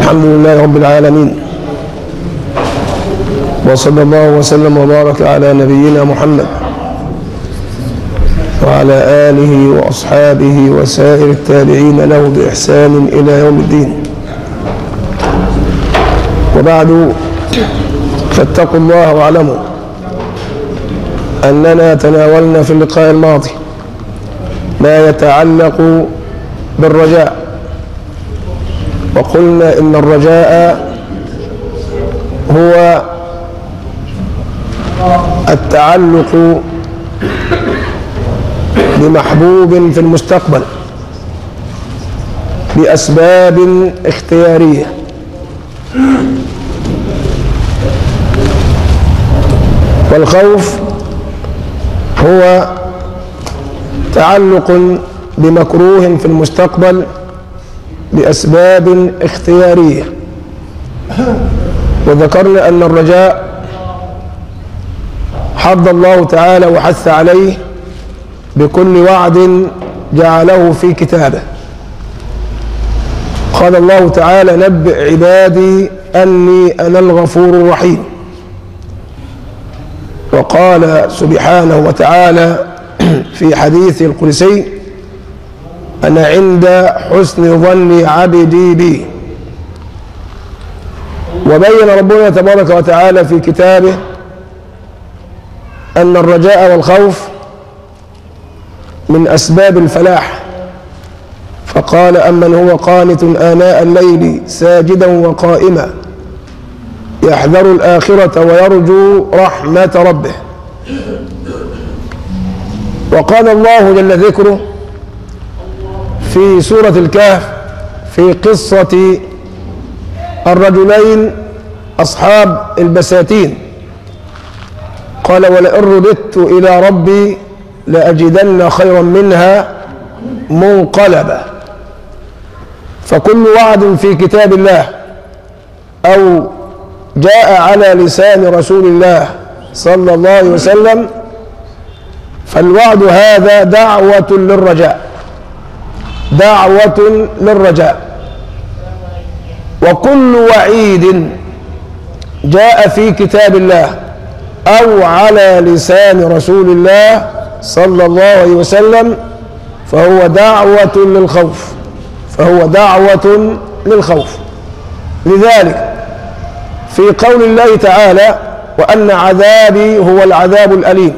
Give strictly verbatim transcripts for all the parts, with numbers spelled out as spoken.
الحمد لله رب العالمين، وصلى الله وسلم وبارك على نبينا محمد وعلى آله وأصحابه وسائر التابعين له بإحسان إلى يوم الدين. وبعد، فاتقوا الله واعلموا أننا تناولنا في اللقاء الماضي ما يتعلق بالرجاء، وقلنا إن الرجاء هو التعلق بمحبوب في المستقبل بأسباب اختيارية، والخوف هو تعلق بمكروه في المستقبل بأسباب اختيارية. وذكرنا أن الرجاء حض الله تعالى وحث عليه بكل وعد جعله في كتابه. قال الله تعالى: نبئ عبادي أني أنا الغفور الرحيم. وقال سبحانه وتعالى في حديث القدسي: أنا عند حسن ظن عبدي بي. وبين ربنا تبارك وتعالى في كتابه أن الرجاء والخوف من أسباب الفلاح، فقال: أمن هو قانت آناء الليل ساجدا وقائما يحذر الآخرة ويرجو رحمة ربه. وقال الله جل ذكره في سورة الكهف في قصة الرجلين أصحاب البساتين، قال: ولئن رددت إلى ربي لأجدن خيرا منها منقلبا. فكل وعد في كتاب الله أو جاء على لسان رسول الله صلى الله عليه وسلم فالوعد هذا دعوة للرجاء، دعوة للرجاء. وكل وعيد جاء في كتاب الله أو على لسان رسول الله صلى الله عليه وسلم فهو دعوة للخوف، فهو دعوة للخوف. لذلك في قول الله تعالى: وأن عذابي هو العذاب الأليم.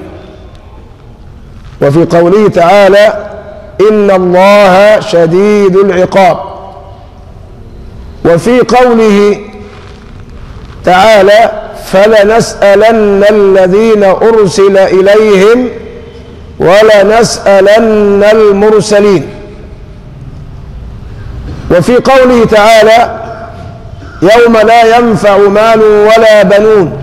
وفي قوله تعالى: إن الله شديد العقاب. وفي قوله تعالى: فلنسألن الذين أرسل إليهم ولنسألن المرسلين. وفي قوله تعالى: يوم لا ينفع مال ولا بنون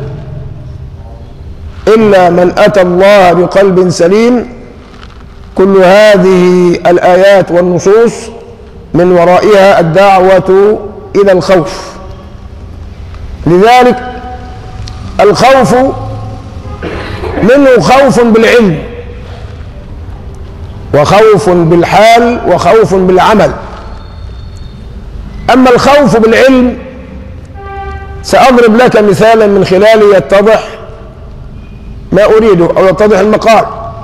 إلا من أتى الله بقلب سليم. كل هذه الآيات والنصوص من ورائها الدعوة إلى الخوف. لذلك الخوف منه خوف بالعلم، وخوف بالحال، وخوف بالعمل. أما الخوف بالعلم سأضرب لك مثالا من خلاله يتضح ما أريده أو يتضح المقال.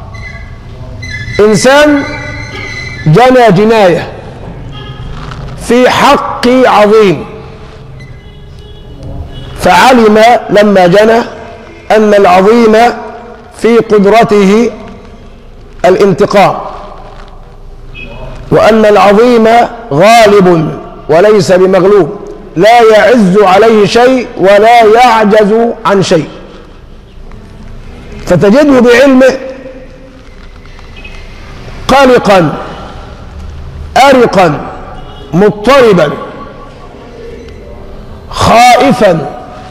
إنسان جنى جناية في حق عظيم، فعلم لما جنى أن العظيم في قدرته الانتقام، وأن العظيم غالب وليس بمغلوب، لا يعز عليه شيء ولا يعجز عن شيء. فتجده بعلمه قلقا أرقا مضطربا خائفا.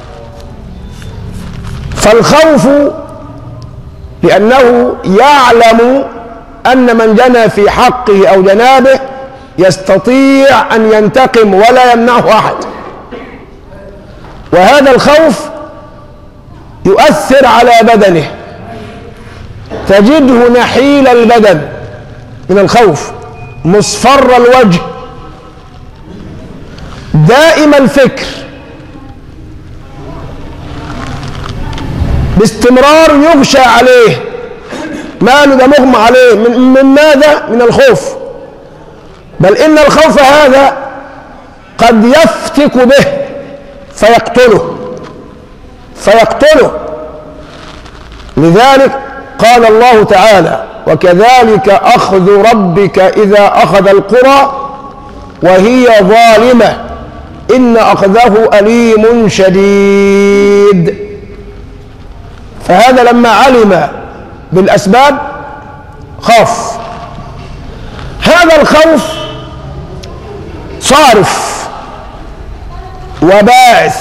فالخوف لأنه يعلم أن من جنى في حقه أو جنابه يستطيع أن ينتقم ولا يمنعه أحد. وهذا الخوف يؤثر على بدنه، تجده نحيل البدن من الخوف، مصفر الوجه، دائم الفكر، باستمرار يغشى عليه، ماله ده مغمى عليه من, من ماذا؟ من الخوف. بل إن الخوف هذا قد يفتك به فيقتله فيقتله لذلك قال الله تعالى: وكذلك أخذ ربك إذا أخذ القرى وهي ظالمة إن أخذه أليم شديد. فهذا لما علم بالأسباب خاف. هذا الخوف صارف وباعث،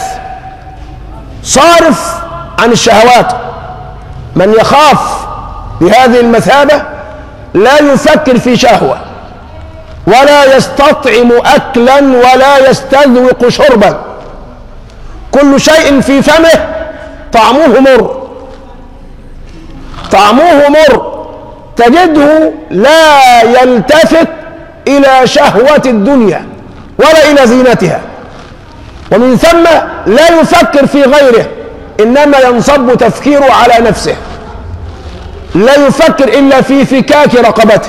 صارف عن الشهوات. من يخاف بهذه المثابة لا يفكر في شهوة، ولا يستطعم أكلا، ولا يستذوق شربا. كل شيء في فمه طعمه مر، طعمه مر. تجده لا يلتفت إلى شهوة الدنيا ولا إلى زينتها، ومن ثم لا يفكر في غيره، إنما ينصب تفكيره على نفسه. لا يفكر إلا في فكاك رقبته.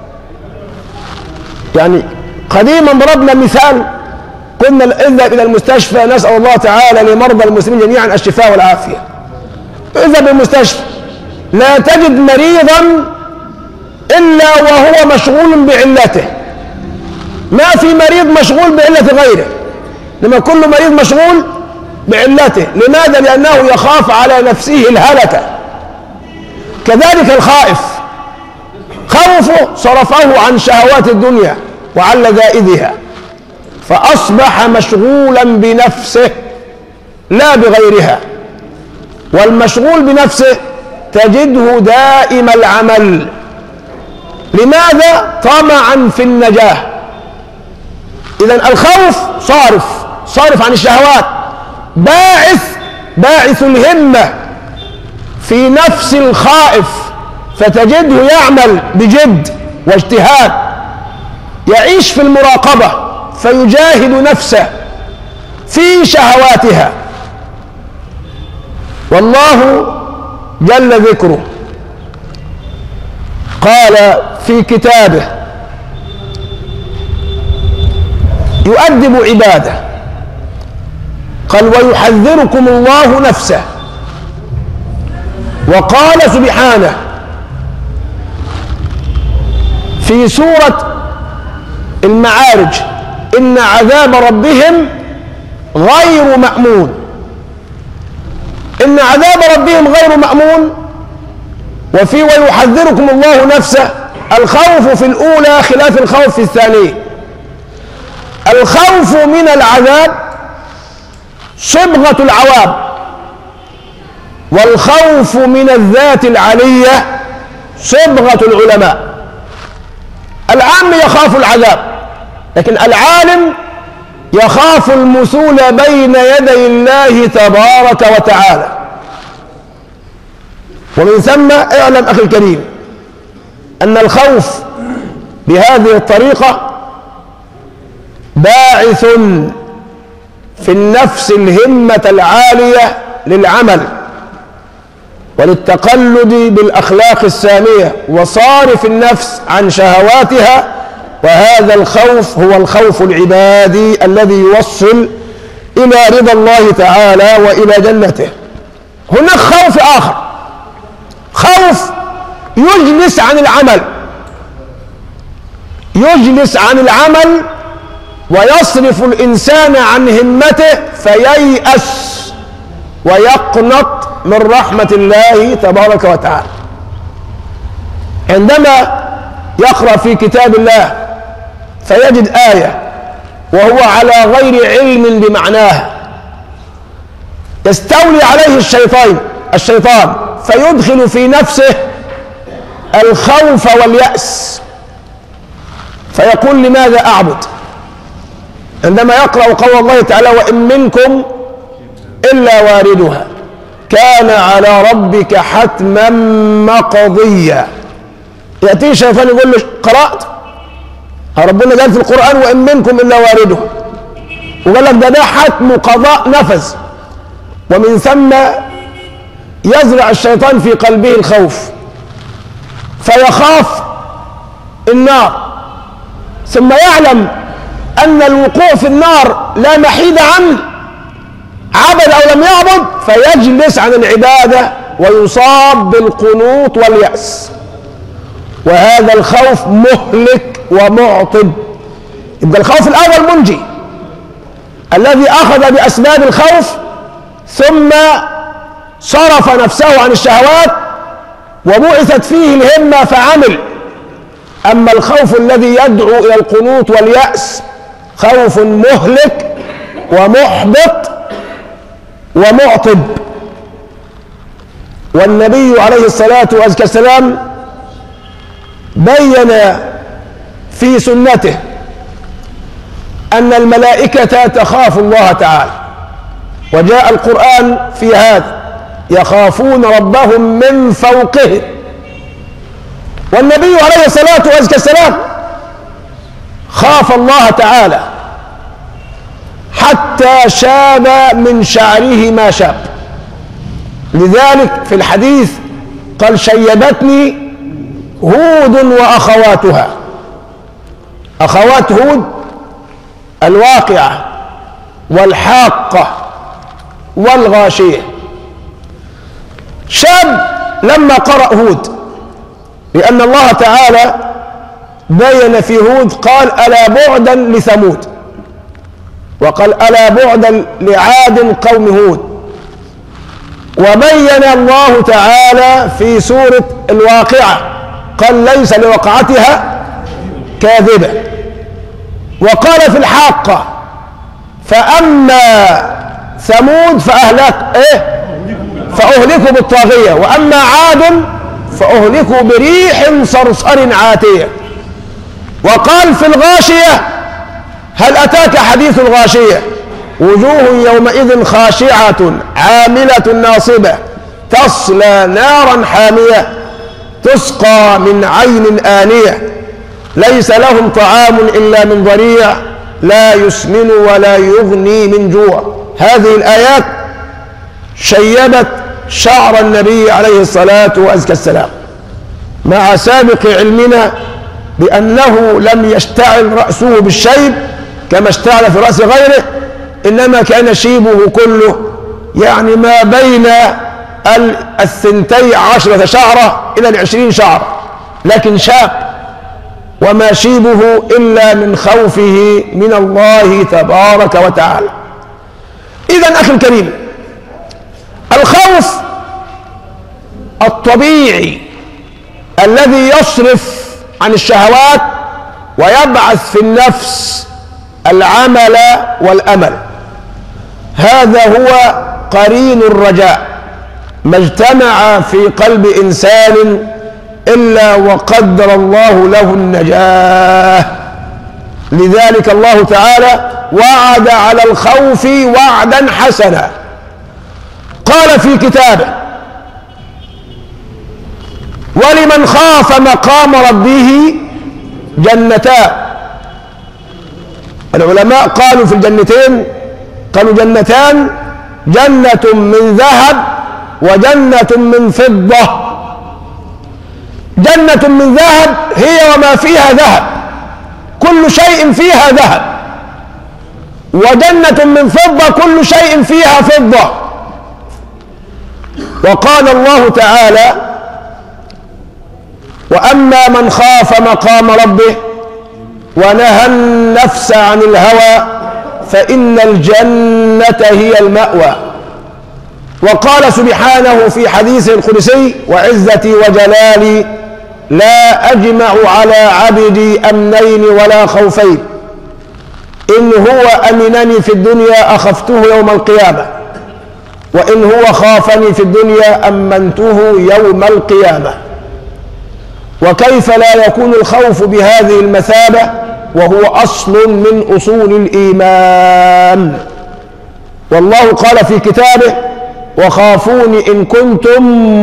يعني قديما ضربنا مثال، كنا نذهب إلى المستشفى، نسأل الله تعالى لمرضى المسلمين جميعا الشفاء والعافية. اذهب للمستشفى لا تجد مريضا إلا وهو مشغول بعلته، ما في مريض مشغول بعلة غيره، لما كل مريض مشغول بعلته. لماذا؟ لأنه يخاف على نفسه الهلكة. كذلك الخائف، خوفه صرفه عن شهوات الدنيا وعن لذائذها، فأصبح مشغولا بنفسه لا بغيرها. والمشغول بنفسه تجده دائم العمل. لماذا؟ طمعا في النجاة. إذن الخوف صارف صارف عن الشهوات، باعث باعث الهمة في نفس الخائف، فتجده يعمل بجد واجتهاد، يعيش في المراقبة، فيجاهد نفسه في شهواتها. والله جل ذكره قال في كتابه يؤدب عباده، قال: ويحذركم الله نفسه. وقال سبحانه في سورة المعارج: إن عذاب ربهم غير مأمون. إن عذاب ربهم غير مأمون. وفي ويحذركم الله نفسه، الخوف في الأولى خلاف الخوف في الثانية. الخوف من العذاب صبغة العوام، والخوف من الذات العلية صبغة العلماء. العام يخاف العذاب، لكن العالم يخاف المثول بين يدي الله تبارك وتعالى. ومن ثم اعلم أخي الكريم أن الخوف بهذه الطريقة باعث في النفس الهمة العالية للعمل وللتقلد بالأخلاق السامية، وصارف النفس عن شهواتها. وهذا الخوف هو الخوف العبادي الذي يوصل إلى رضا الله تعالى وإلى جنته. هناك خوف آخر، خوف يجلس عن العمل، يجلس عن العمل ويصرف الإنسان عن همته فييأس ويقنط من رحمة الله تبارك وتعالى. عندما يقرأ في كتاب الله فيجد آية وهو على غير علم بمعناها، يستولي عليه الشيطان الشيطان فيدخل في نفسه الخوف واليأس، فيقول: لماذا أعبد؟ عندما يقرأ قول الله تعالى: وإن منكم إلا واردها كان على ربك حتما مقضيا. يأتيه الشيطان يقول له: قرأت؟ ربنا قال في القرآن: وإن منكم إلا واردها. وقال لك ده ده حتم قضاء نفذ، ومن ثم يزرع الشيطان في قلبه الخوف فيخاف النار، ثم يعلم أن الوقوع في النار لا محيد عنه، عبد أو لم يعبد، فيجلس عن العبادة ويصاب بالقنوط واليأس، وهذا الخوف مهلك ومعطب. يبقى الخوف الأول منجي الذي أخذ بأسباب الخوف ثم صرف نفسه عن الشهوات وبعثت فيه الهمة فعمل. أما الخوف الذي يدعو إلى القنوط واليأس خوف مهلك ومحبط ومعطب. والنبي عليه الصلاة والسلام بين في سنته أن الملائكة تخاف الله تعالى، وجاء القرآن في هذا يخافون ربهم من فوقهم. والنبي عليه الصلاة والسلام خاف الله تعالى حتى شاب من شعره ما شاب، لذلك في الحديث قال شيبتني هود وأخواتها. أخوات هود الواقعة والحاقة والغاشية. شاب لما قرأ هود، لأن الله تعالى بين في هود قال ألا بعدا لثمود، وقال ألا بعدا لعاد قوم هود، وبين الله تعالى في سورة الواقعة قال ليس لوقعتها كاذبة، وقال في الحاقة فأما ثمود فأهلك إيه فأهلكوا بالطاغية، وأما عاد فأهلكوا بريح صرصر عاتية. وقال في الغاشية هل أتاك حديث الغاشية وجوه يومئذ خاشعة عاملة ناصبة تصلى نارا حامية تسقى من عين آنية ليس لهم طعام إلا من ضريع لا يسمن ولا يغني من جوع. هذه الآيات شيبت شعر النبي عليه الصلاة والسلام، مع سابق علمنا بأنه لم يشتعل رأسه بالشيب كما اشتعل في رأس غيره، إنما كان شيبه كله يعني ما بين الثنتي عشرة شعرة إلى العشرين شعرة، لكن شاب، وما شيبه إلا من خوفه من الله تبارك وتعالى. إذن أخي الكريم، الخوف الطبيعي الذي يصرف عن الشهوات ويبعث في النفس العمل والأمل، هذا هو قرين الرجاء، ما اجتمع في قلب إنسان إلا وقدر الله له النجاة. لذلك الله تعالى وعد على الخوف وعدا حسنا، قال في كتابه ولمن خاف مقام ربه جنتان. العلماء قالوا في الجنتين قالوا جنتان، جنة من ذهب وجنة من فضة. جنة من ذهب هي وما فيها ذهب، كل شيء فيها ذهب، وجنة من فضة كل شيء فيها فضة. وقال الله تعالى وأما من خاف مقام ربه ونهى النفس عن الهوى فإن الجنة هي المأوى. وقال سبحانه في حديثه القدسي وعزتي وجلالي لا أجمع على عبدي أمنين ولا خوفين، إن هو أمنني في الدنيا أخفته يوم القيامة، وإن هو خافني في الدنيا أمنته يوم القيامة. وكيف لا يكون الخوف بهذه المثابة وهو أصل من أصول الإيمان؟ والله قال في كتابه وخافوني إن كنتم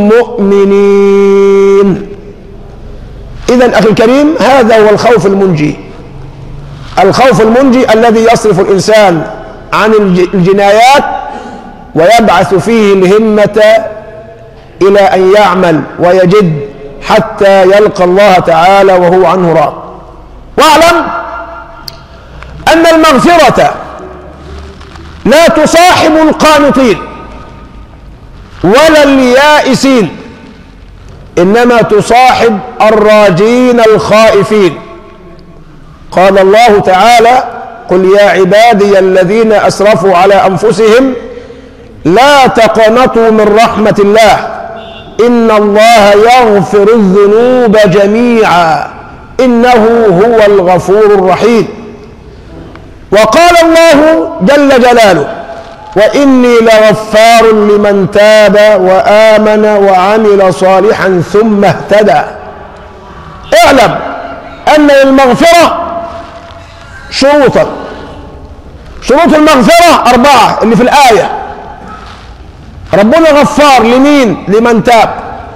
مؤمنين. إذن أخي الكريم، هذا هو الخوف المنجي، الخوف المنجي الذي يصرف الإنسان عن الجنايات ويبعث فيه الهمة إلى أن يعمل ويجد حتى يلقى الله تعالى وهو عنه راض. واعلم أن المغفرة لا تصاحب القانطين ولا اليائسين، إنما تصاحب الراجين الخائفين. قال الله تعالى: قل يا عبادي الذين أسرفوا على أنفسهم لا تقنطوا من رحمة الله إن الله يغفر الذنوب جميعا إنه هو الغفور الرحيم. وقال الله جل جلاله: وإني لغفار لمن تاب وآمن وعمل صالحا ثم اهتدى. اعلم أن للمغفرة شروطا. شروط المغفرة أربعة اللي في الآية. ربنا غفار لمين؟ لمن تاب.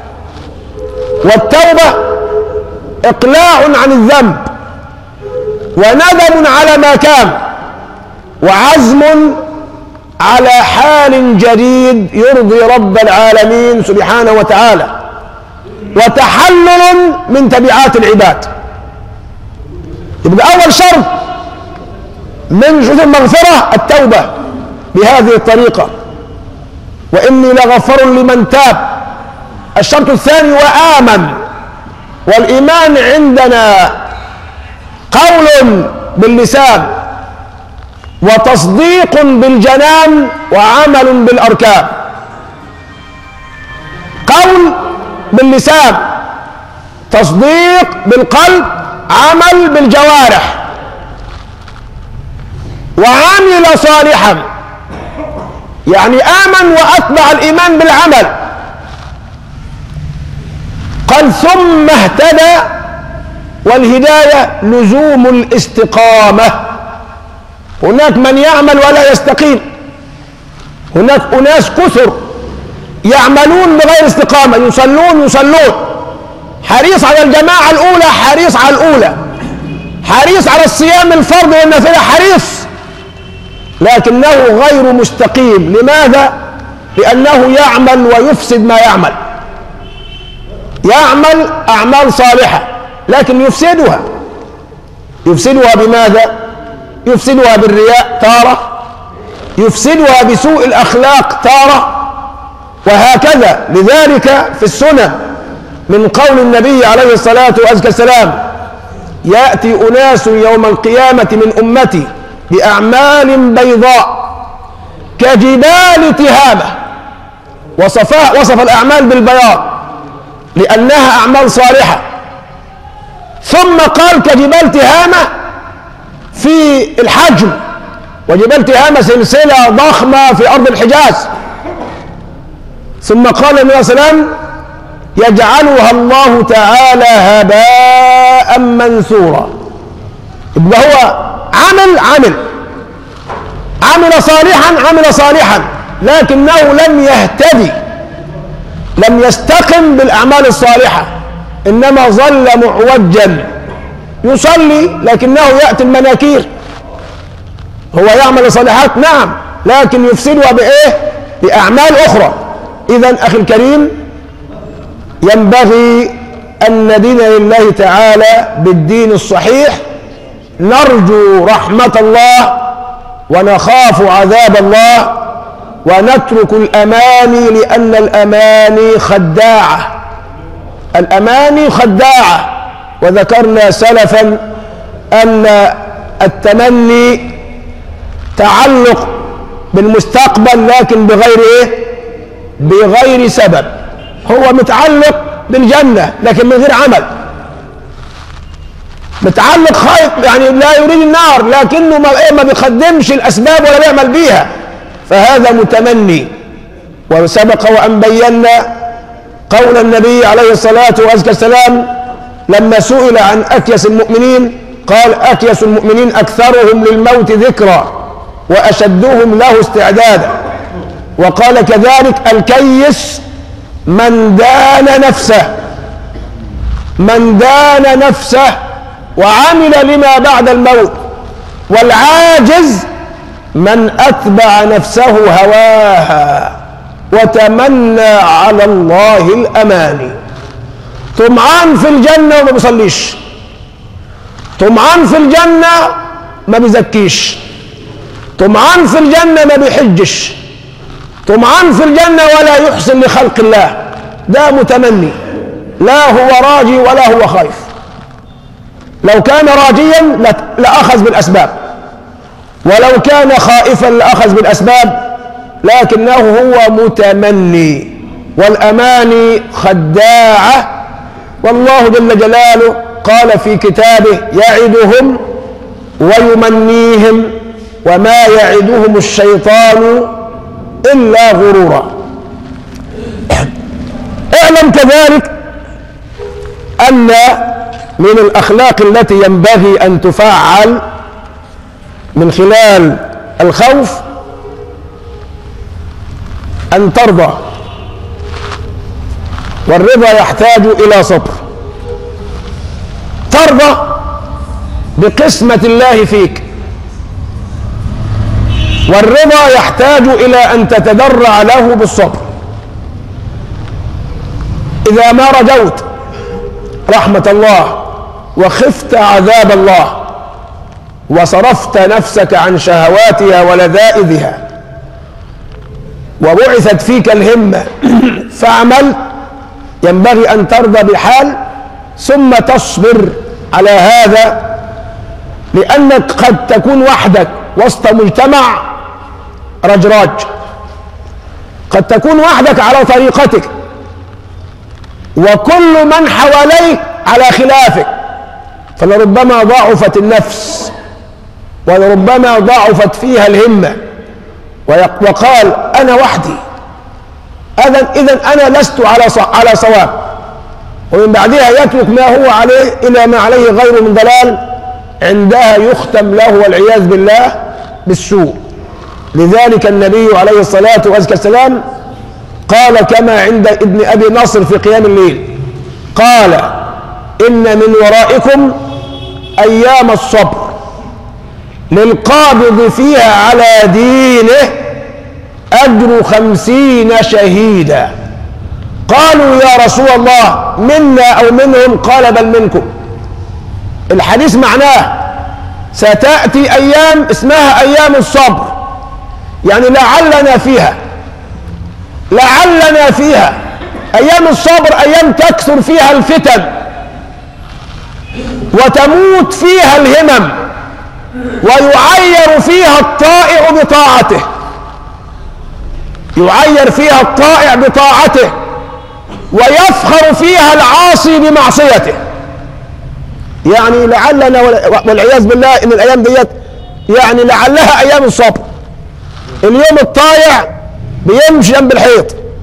والتوبة إقلاع عن الذنب وندم على ما كان وعزم على حال جديد يرضي رب العالمين سبحانه وتعالى وتحلل من تبعات العباد. يبقى أول شرط من شروط المغفرة التوبة بهذه الطريقة: وإني لغفر لمن تاب. الشرط الثاني: وآمن. والإيمان عندنا قول باللسان وتصديق بالجنان وعمل بالأركان. قول باللسان، تصديق بالقلب، عمل بالجوارح. وعمل صالحا يعني آمن وأتبع الإيمان بالعمل. قال ثم اهتدى، والهداية لزوم الاستقامة. هناك من يعمل ولا يستقيم، هناك أناس كثر يعملون بغير استقامة، يصلون يصلون حريص على الجماعة الأولى، حريص على الأولى، حريص على الصيام الفرض والنافلة، حريص، لكنه غير مستقيم. لماذا؟ لأنه يعمل ويفسد ما يعمل. يعمل أعمال صالحة لكن يفسدها. يفسدها بماذا؟ يفسدها بالرياء تارة، يفسدها بسوء الأخلاق تارة، وهكذا. لذلك في السنة من قول النبي عليه الصلاة والسلام: يأتي أناس يوم القيامة من أمتي بأعمال بيضاء كجبال تهامة. وصفها وصف الأعمال بالبياض لأنها أعمال صالحة، ثم قال كجبال تهامة في الحجم، وجبال تهامة سلسلة ضخمة في أرض الحجاز. ثم قال النبي صلى الله عليه وسلم: يجعلها الله تعالى هباء منثورا. يبقى هو عمل عمل عمل صالحا عمل صالحا لكنه لم يهتدي، لم يستقم بالأعمال الصالحة، إنما ظل معوجا يصلي لكنه يأتي المناكير. هو يعمل صالحات نعم، لكن يفسدها بإيه؟ بأعمال أخرى. إذن أخي الكريم، ينبغي أن ندين لله تعالى بالدين الصحيح، نرجو رحمة الله ونخاف عذاب الله، ونترك الأماني لأن الأماني خداعة. الأماني خداعة. وذكرنا سلفا أن التمني تعلق بالمستقبل لكن بغير إيه؟ بغير سبب. هو متعلق بالجنة لكن من غير عمل، متعلق خايف يعني لا يريد النار لكنه ما, إيه ما بيقدمش الأسباب ولا بيعمل بيها، فهذا متمني. وسبق وأن بينا قول النبي عليه الصلاة والسلام لما سئل عن أكيس المؤمنين قال: أكيس المؤمنين أكثرهم للموت ذكرى وأشدهم له استعدادا. وقال كذلك: الكيس من دان نفسه، من دان نفسه وعمل لما بعد الموت. والعاجز من أتبع نفسه هواها وتمنى على الله الأماني. طمعان في الجنة وما بيصليش، طمعان في الجنة ما بيزكيش، طمعان في الجنة ما بيحجش، طمعان في الجنة ولا يحسن لخلق الله. ده متمني، لا هو راجي ولا هو خايف. لو كان راجيا لأخذ بالأسباب، ولو كان خائفا لأخذ بالأسباب، لكنه هو متمني، والأماني خداعة. والله جل جلاله قال في كتابه: يعدهم ويمنيهم وما يعدهم الشيطان إلا غرورا. اعلم كذلك أن من الأخلاق التي ينبغي أن تفعل من خلال الخوف أن ترضى، والرضا يحتاج إلى صبر. ترضى بقسمة الله فيك، والرضا يحتاج إلى أن تتدرع له بالصبر. إذا ما رجوت رحمة الله وخفت عذاب الله وصرفت نفسك عن شهواتها ولذائذها وبعثت فيك الهمة فعمل، ينبغي أن ترضى بحال ثم تصبر على هذا، لأنك قد تكون وحدك وسط مجتمع رجراج، قد تكون وحدك على طريقتك وكل من حواليك على خلافك، فلربما ضعفت النفس ولربما ضعفت فيها الهمة وقال أنا وحدي، إذن أنا لست على على صواب، ومن بعدها يترك ما هو عليه إلى ما عليه غيره من ضلال، عندها يختم له والعياذ بالله بالسوء. لذلك النبي عليه الصلاة والسلام قال كما عند ابن أبي نصر في قيام الليل، قال: إن من ورائكم أيام الصبر للقابض فيها على دينه أجر خمسين شهيدا. قالوا يا رسول الله منا أو منهم؟ قال بل منكم. الحديث معناه ستأتي أيام اسمها أيام الصبر، يعني لعلنا فيها لعلنا فيها أيام الصبر، أيام تكثر فيها الفتن وتموت فيها الهمم ويعير فيها الطائع بطاعته، يعير فيها الطائع بطاعته ويفخر فيها العاصي بمعصيته. يعني لعلنا والعياذ بالله ان الايام ديت يعني لعلها ايام الصبر. اليوم الطائع بيمشي جنب الحيط،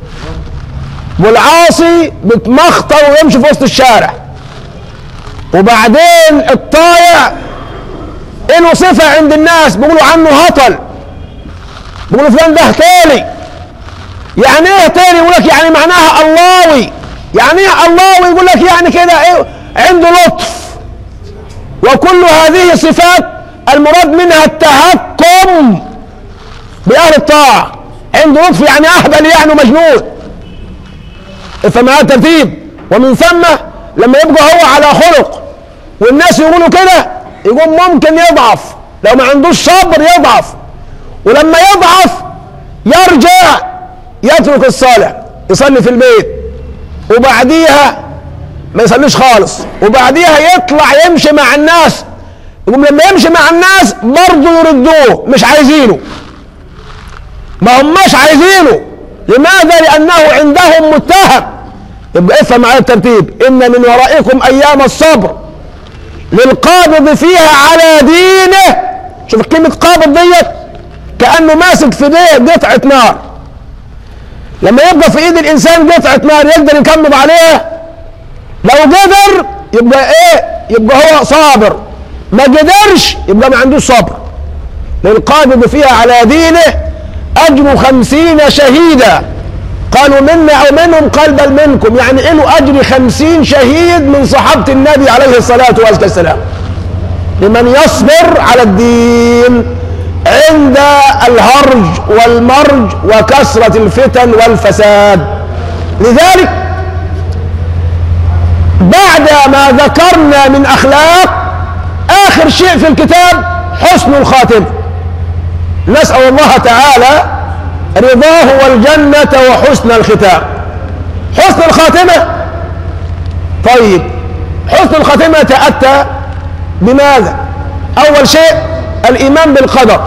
والعاصي بتمخطر ويمشي في وسط الشارع، وبعدين الطائع له صفة عند الناس بيقولوا عنه هطل، بيقولوا فلان ده هتالي. يعني ايه هتالي؟ يقول لك يعني معناها اللهوي. يعني ايه اللهوي؟ يقول لك يعني كده ايه، عنده لطف. وكل هذه صفات المراد منها التهكم بأهل الطاعة. عنده لطف يعني أهبل، يعني مجنون. فما ترتيب. ومن ثم لما يبقى هو على خلق والناس يقولوا كده، يقول ممكن يضعف، لو ما عندوش صبر يضعف، ولما يضعف يرجع يترك الصلاة، يصلي في البيت، وبعديها ما يصليش خالص، وبعديها يطلع يمشي مع الناس، يقوم لما يمشي مع الناس برضه يردوه، مش عايزينه، ما هماش عايزينه. لماذا؟ لأنه عندهم متهم. يبقى افهم معايا الترتيب: إن من ورائكم أيام الصبر للقابض فيها على دينه. شوف كلمة قابض ديت كأنه ماسك في ايديه قطعة نار. لما يبقى في ايد الإنسان قطعة نار يقدر يكمل عليها؟ لو قدر يبقى ايه؟ يبقى هو صابر. ما قدرش يبقى ما عندوش صبر. للقابض فيها على دينه أجر خمسين شهيدا. قالوا منا أو منهم؟ قال بل منكم. يعني له أجر خمسين شهيد من صحابة النبي عليه الصلاة والسلام لمن يصبر على الدين. عند الهرج والمرج وكثرة الفتن والفساد. لذلك بعد ما ذكرنا من أخلاق، آخر شيء في الكتاب حسن الخاتمة. نسأل الله تعالى رضاه والجنة وحسن الختام. حسن الخاتمة، طيب حسن الخاتمة يتأتى بماذا؟ أول شيء الإيمان بالقدر.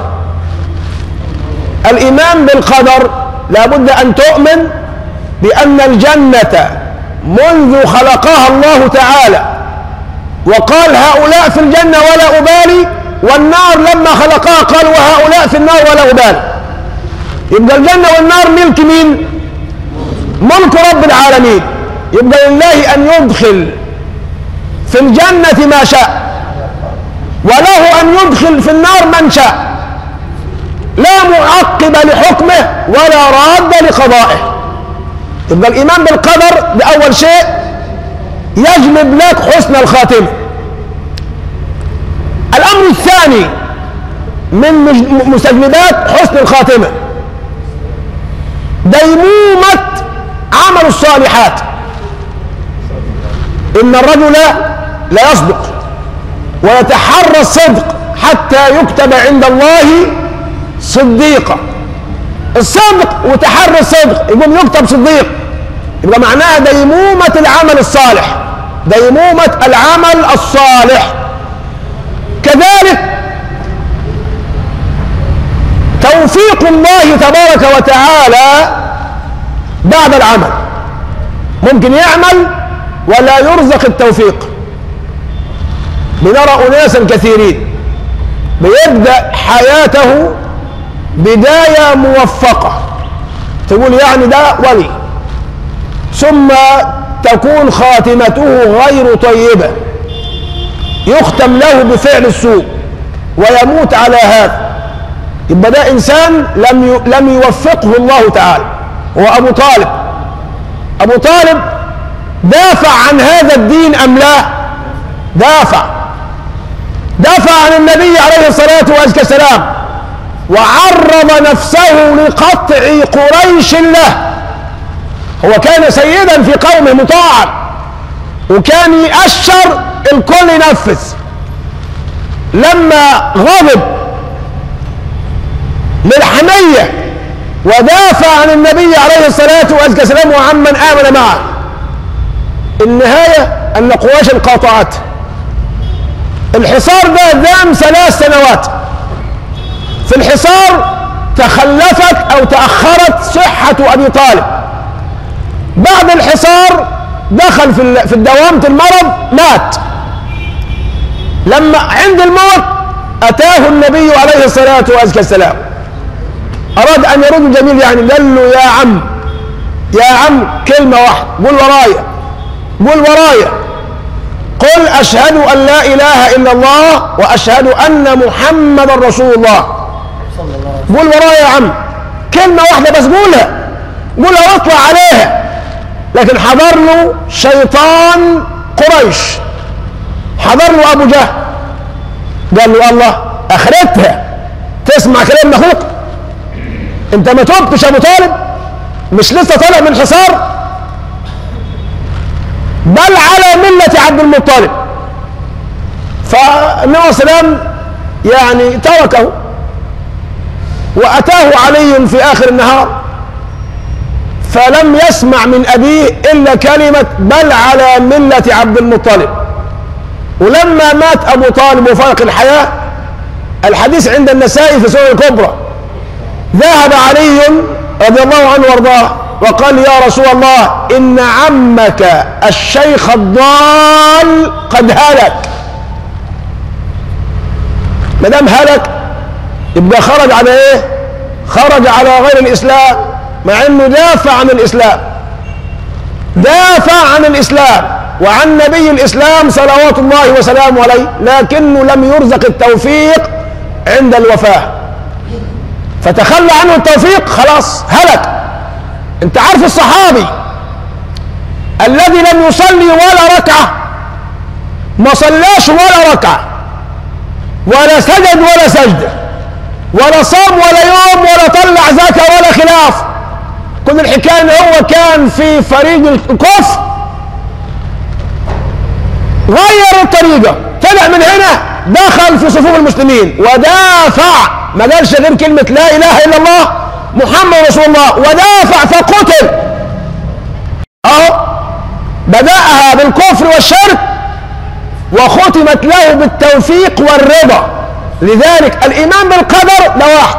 الإيمان بالقدر لابد أن تؤمن بأن الجنة منذ خلقها الله تعالى وقال هؤلاء في الجنة ولا أبالي، والنار لما خلقها قال وهؤلاء في النار ولا أبالي. يبقى الجنة والنار ملك مين؟ ملك رب العالمين. يبقى لله أن يدخل في الجنة ما شاء، وله أن يدخل في النار من شاء، لا معقب لحكمه ولا راد لقضائه. يبقى الإيمان بالقدر ده أول شيء يجلب لك حسن الخاتمة. الأمر الثاني من مستجلبات حسن الخاتمة ديمومة عمل الصالحات. إن الرجل لا يصدق ويتحرى الصدق حتى يكتب عند الله صديقا. الصدق وتحرى الصدق يقوم يكتب صديق، يبقى معناها ديمومة العمل الصالح، ديمومة العمل الصالح. كذلك توفيق الله تبارك وتعالى بعد العمل. ممكن يعمل ولا يرزق التوفيق. بنرى أناسا كثيرين بيبدأ حياته بداية موفقة، تقول يعني ده ولي، ثم تكون خاتمته غير طيبة، يختم له بفعل السوء ويموت على هذا. يبقى ده إنسان لم لم يوفقه الله تعالى. هو أبو طالب. أبو طالب دافع عن هذا الدين أم لا؟ دافع دافع عن النبي عليه الصلاة والسلام، وعرض نفسه لقطع قريش له. هو كان سيدا في قومه مطاعا، وكان يأشر الكل ينفذ. لما غضب للحمية ودافع عن النبي عليه الصلاة والسلام وعمن آمن معه، النهاية أن قريش قاطعته. الحصار ده دام ثلاث سنوات. في الحصار تخلفت أو تأخرت صحة أبي طالب. بعد الحصار دخل في في دوامة المرض، مات. لما عند الموت أتاه النبي عليه الصلاة والسلام، أراد أن يرد جميل، يعني قال له يا عم يا عم كلمة واحدة، قل ورايا قل ورايا قل أشهد أن لا إله إلا الله وأشهد أن محمد رسول الله. قل ورايا يا عم كلمة واحدة بس، قولها قولها واطلع عليها. لكن حضر له شيطان قريش، حضر له أبو جهل، قال له الله أخرتها تسمع كلام أخوك؟ أنت ما تبتش أبو طالب؟ مش لسه طالع من حصار؟ بل على ملة عبد المطلب. فالنبي عليه السلام يعني تركه، وأتاه علي في آخر النهار فلم يسمع من أبيه إلا كلمة بل على ملة عبد المطلب. ولما مات أبو طالب وفارق الحياة، الحديث عند النسائي في سنن الكبرى، ذهب علي رضي الله عنه وارضاه وقال يا رسول الله إن عمك الشيخ الضال قد هلك. ما دام هلك يبقى خرج على ايه؟ خرج على غير الإسلام، مع انه دافع عن الإسلام، دافع عن الإسلام وعن نبي الإسلام صلوات الله وسلامه عليه، لكنه لم يرزق التوفيق عند الوفاة، فتخلى عنه التوفيق، خلاص هلك. انت عارف الصحابي الذي لم يصلي ولا ركعة، ما صلاش ولا ركعة ولا سجد ولا سجدة، ولا صام ولا يوم ولا طلع زكاة ولا خلاف. كل الحكاية ان هو كان في فريق الكفر، غير الطريقة، طلع من هنا دخل في صفوف المسلمين ودافع، ما قالش غير كلمة لا إله إلا الله محمد رسول الله، ودافع فقتل. أهو بدأها بالكفر والشرك وختمت له بالتوفيق والرضا. لذلك الإيمان بالقدر ده واحد،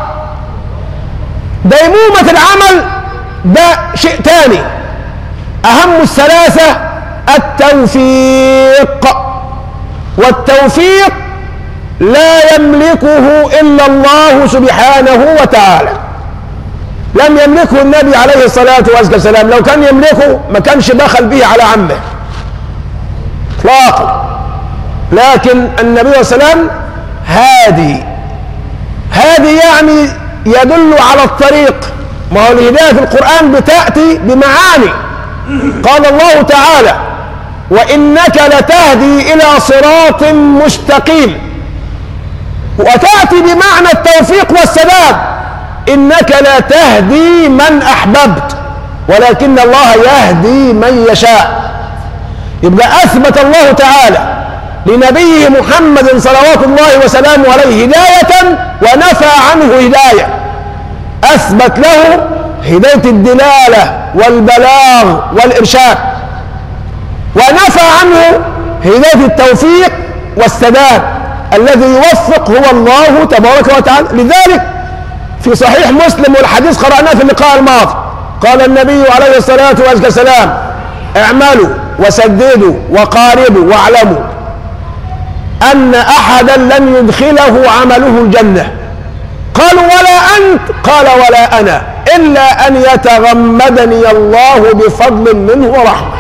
ديمومة العمل ده شيء تاني. أهم الثلاثة التوفيق، والتوفيق لا يملكه إلا الله سبحانه وتعالى، لم يملكه النبي عليه الصلاة والسلام، لو كان يملكه ما كانش دخل به على عمه اطلاقا. لكن النبي صلى الله عليه وسلم هادي، هادي يعني يدل على الطريق. ما هو الهداية في القرآن بتأتي بمعاني. قال الله تعالى وإنك لتهدي إلى صراط مستقيم، وتأتي بمعنى التوفيق والسداد، إنك لا تهدي من أحببت ولكن الله يهدي من يشاء. يبقى أثبت الله تعالى لنبيه محمد صلوات الله وسلامه عليه هداية ونفى عنه هداية. أثبت له هداية الدلالة والبلاغ والإرشاد، ونفى عنه هداية التوفيق والسداد. الذي يوفق هو الله تبارك وتعالى. لذلك في صحيح مسلم والحديث قرأناه في اللقاء الماضي قال النبي عليه الصلاة والسلام اعملوا وسددوا وقاربوا واعلموا أن أحدا لن يدخله عمله الجنة. قالوا ولا أنت؟ قال ولا أنا، إلا أن يتغمدني الله بفضل منه ورحمة.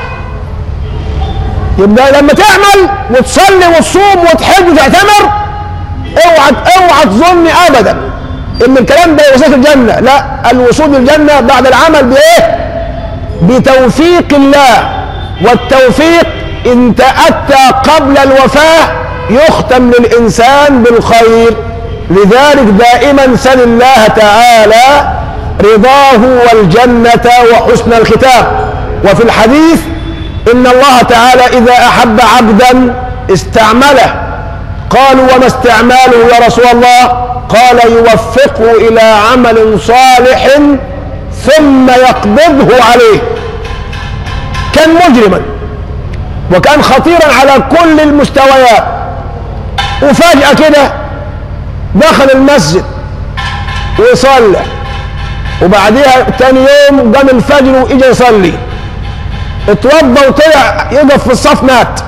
يبقى لما تعمل وتصلي وتصوم وتحج وتعتمر اوعى اوعى تظن ابدا ان الكلام ده يوصلك الجنه. لا، الوصول للجنه بعد العمل بايه؟ بتوفيق الله. والتوفيق ان تأتى قبل الوفاه يختم للانسان بالخير. لذلك دائما سل الله تعالى رضاه والجنه وحسن الختام. وفي الحديث إن الله تعالى إذا أحب عبدا استعمله. قالوا وما استعماله يا رسول الله؟ قال يوفقه إلى عمل صالح ثم يقبضه عليه. كان مجرما وكان خطيرا على كل المستويات، وفجأة كده دخل المسجد ويصلي، وبعدها تاني يوم قام الفجر وإجا يصلي، اتوضى وطلع يقف في الصف مات.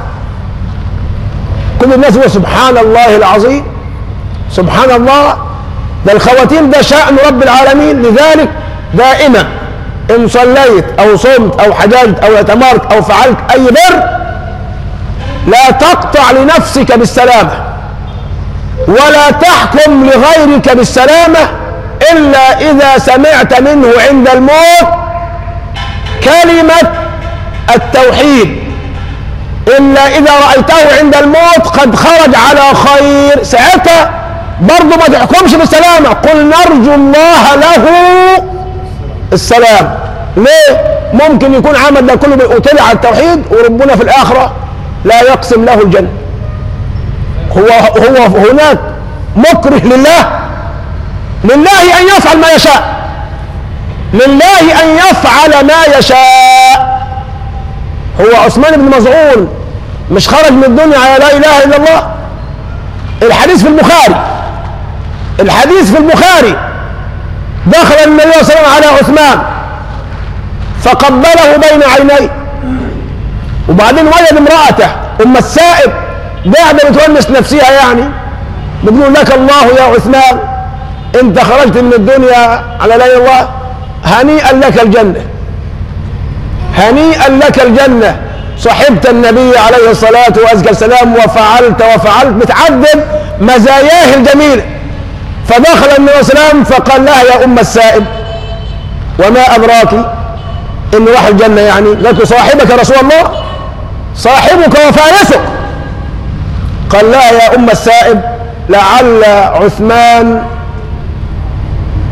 كل الناس يقول سبحان الله العظيم، سبحان الله. ده الخواتيم ده شأن رب العالمين. لذلك دائما إن صليت أو صمت أو حججت أو اعتمرت أو فعلت أي بر لا تقطع لنفسك بالسلامة ولا تحكم لغيرك بالسلامة إلا إذا سمعت منه عند الموت كلمة التوحيد، إلا إذا رأيته عند الموت قد خرج على خير. ساعتها برضه ما تحكمش بالسلامة، قل نرجو الله له السلام. ليه؟ ممكن يكون عمل ده كله بيقتل على التوحيد وربنا في الآخرة لا يقسم له الجنة. هو هو هناك مكره لله، لله أن يفعل ما يشاء، لله أن يفعل ما يشاء. هو عثمان بن مظعون مش خرج من الدنيا على لا إله إلا الله؟ الحديث في البخاري، الحديث في البخاري دخل النبي صلى الله عليه وسلم على عثمان فقبله بين عينيه، وبعدين وجد امرأته أم السائب قاعدة بتونس نفسها، يعني بتقول لك الله يا عثمان انت خرجت من الدنيا على لا اله الا الله، هنيئا لك الجنة، هنيئا لك الجنة، صحبت النبي عليه الصلاة والسلام وفعلت وفعلت، بتعدل مزاياه الجميلة. فدخل النبي صلى الله عليه وسلم فقال لها يا أم السائب وما أدراك إن راح الجنة؟ يعني قالت صاحبك يا رسول الله، صاحبك وفارسك. قال لها يا أم السائب لعل عثمان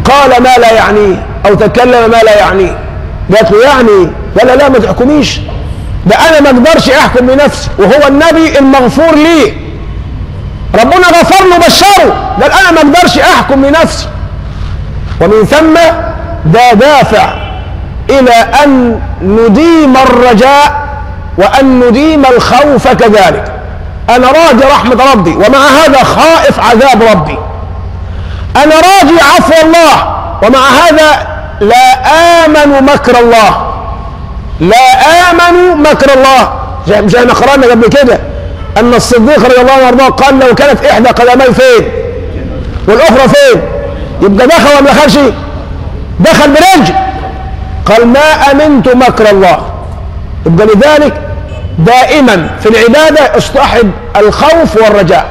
قال ما لا يعنيه أو تكلم ما لا يعنيه. قالت له يعني؟ قال لا لا ما تحكميش، ده أنا ما أقدرش أحكم بنفسي، وهو النبي المغفور لي ربنا غفر له بشره، قال أنا ما أقدرش أحكم بنفسي. ومن ثم ده دافع إلى أن نديم الرجاء وأن نديم الخوف كذلك. أنا راجي رحمة ربي ومع هذا خائف عذاب ربي، أنا راجي عفو الله ومع هذا لا آمن مكر الله، لا آمن مكر الله. مش احنا قرأنا قبل كده أن الصديق رضي الله عنه وارضاه قال لو كانت إحدى قدمي فين والأخرى فين يبقى دخل ولا ما دخلش؟ دخل برجل. قال ما أمنت مكر الله. يبقى لذلك دائما في العبادة اصطحب الخوف والرجاء،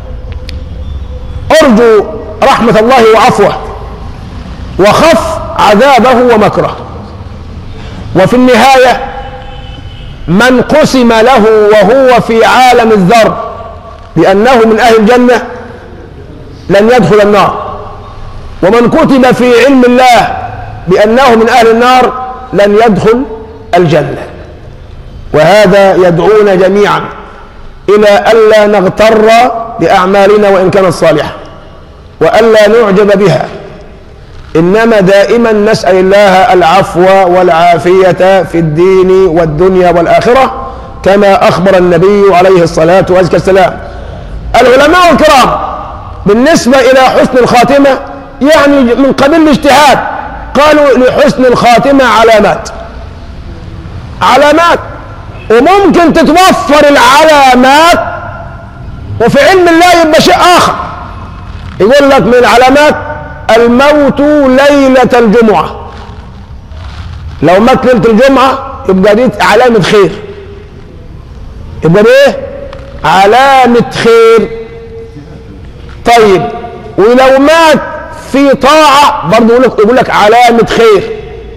أرجو رحمة الله وعفوه وخف عذابه ومكره. وفي النهاية من قسم له وهو في عالم الذر بأنه من أهل الجنة لن يدخل النار، ومن كتب في علم الله بأنه من أهل النار لن يدخل الجنة. وهذا يدعونا جميعا إلى ألا نغتر بأعمالنا وإن كانت صالحة، وألا نعجب بها، إنما دائما نسأل الله العفو والعافية في الدين والدنيا والآخرة كما أخبر النبي عليه الصلاة والسلام. العلماء الكرام بالنسبة إلى حسن الخاتمة يعني من قبيل الاجتهاد قالوا لحسن الخاتمة علامات علامات وممكن تتوفر العلامات وفي علم الله يبقى شيء آخر. يقول لك من العلامات الموت ليلة الجمعة، لو مات ليلة الجمعة يبقى دي علامة خير، يبقى دي علامة خير. طيب ولو مات في طاعة برضه يقول لك علامة خير،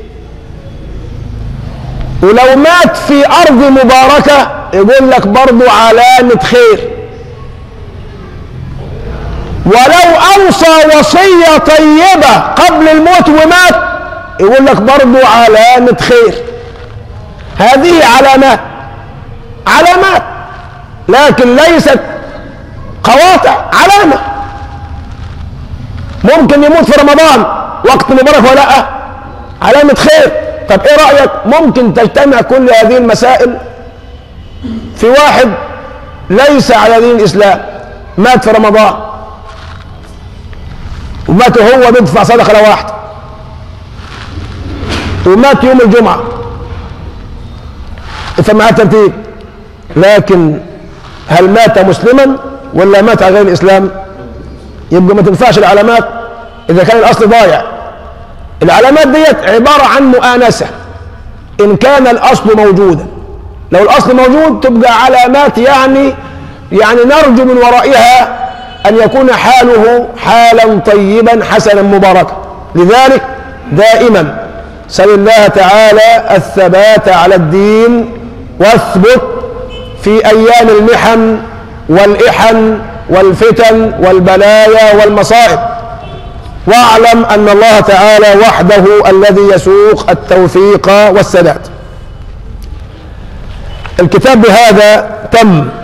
ولو مات في أرض مباركة يقول لك برضه علامة خير، ولو أوصى وصية طيبة قبل الموت ومات يقول لك برضه علامة خير. هذه علامات علامات لكن ليست قواطع، علامة. ممكن يموت في رمضان وقت مبارك ولا لا؟ علامة خير. طب ايه رأيك ممكن تجتمع كل هذه المسائل في واحد ليس على دين الإسلام مات في رمضان ومات هو بيدفع صدقة لواحد، ومات يوم الجمعة، فمع ترتيب. لكن هل مات مسلما ولا مات على غير الإسلام؟ يبقى ما تنفعش العلامات إذا كان الأصل ضايع. العلامات ديت عبارة عن مؤانسة إن كان الأصل موجودا. لو الأصل موجود تبقى علامات يعني يعني نرجو من ورائها أن يكون حاله حالا طيبا حسنا مباركا. لذلك دائما سل الله تعالى الثبات على الدين، واثبت في أيام المحن والإحن والفتن والبلايا والمصائب، واعلم أن الله تعالى وحده الذي يسوق التوفيق والسداد. الكتاب بهذا تم.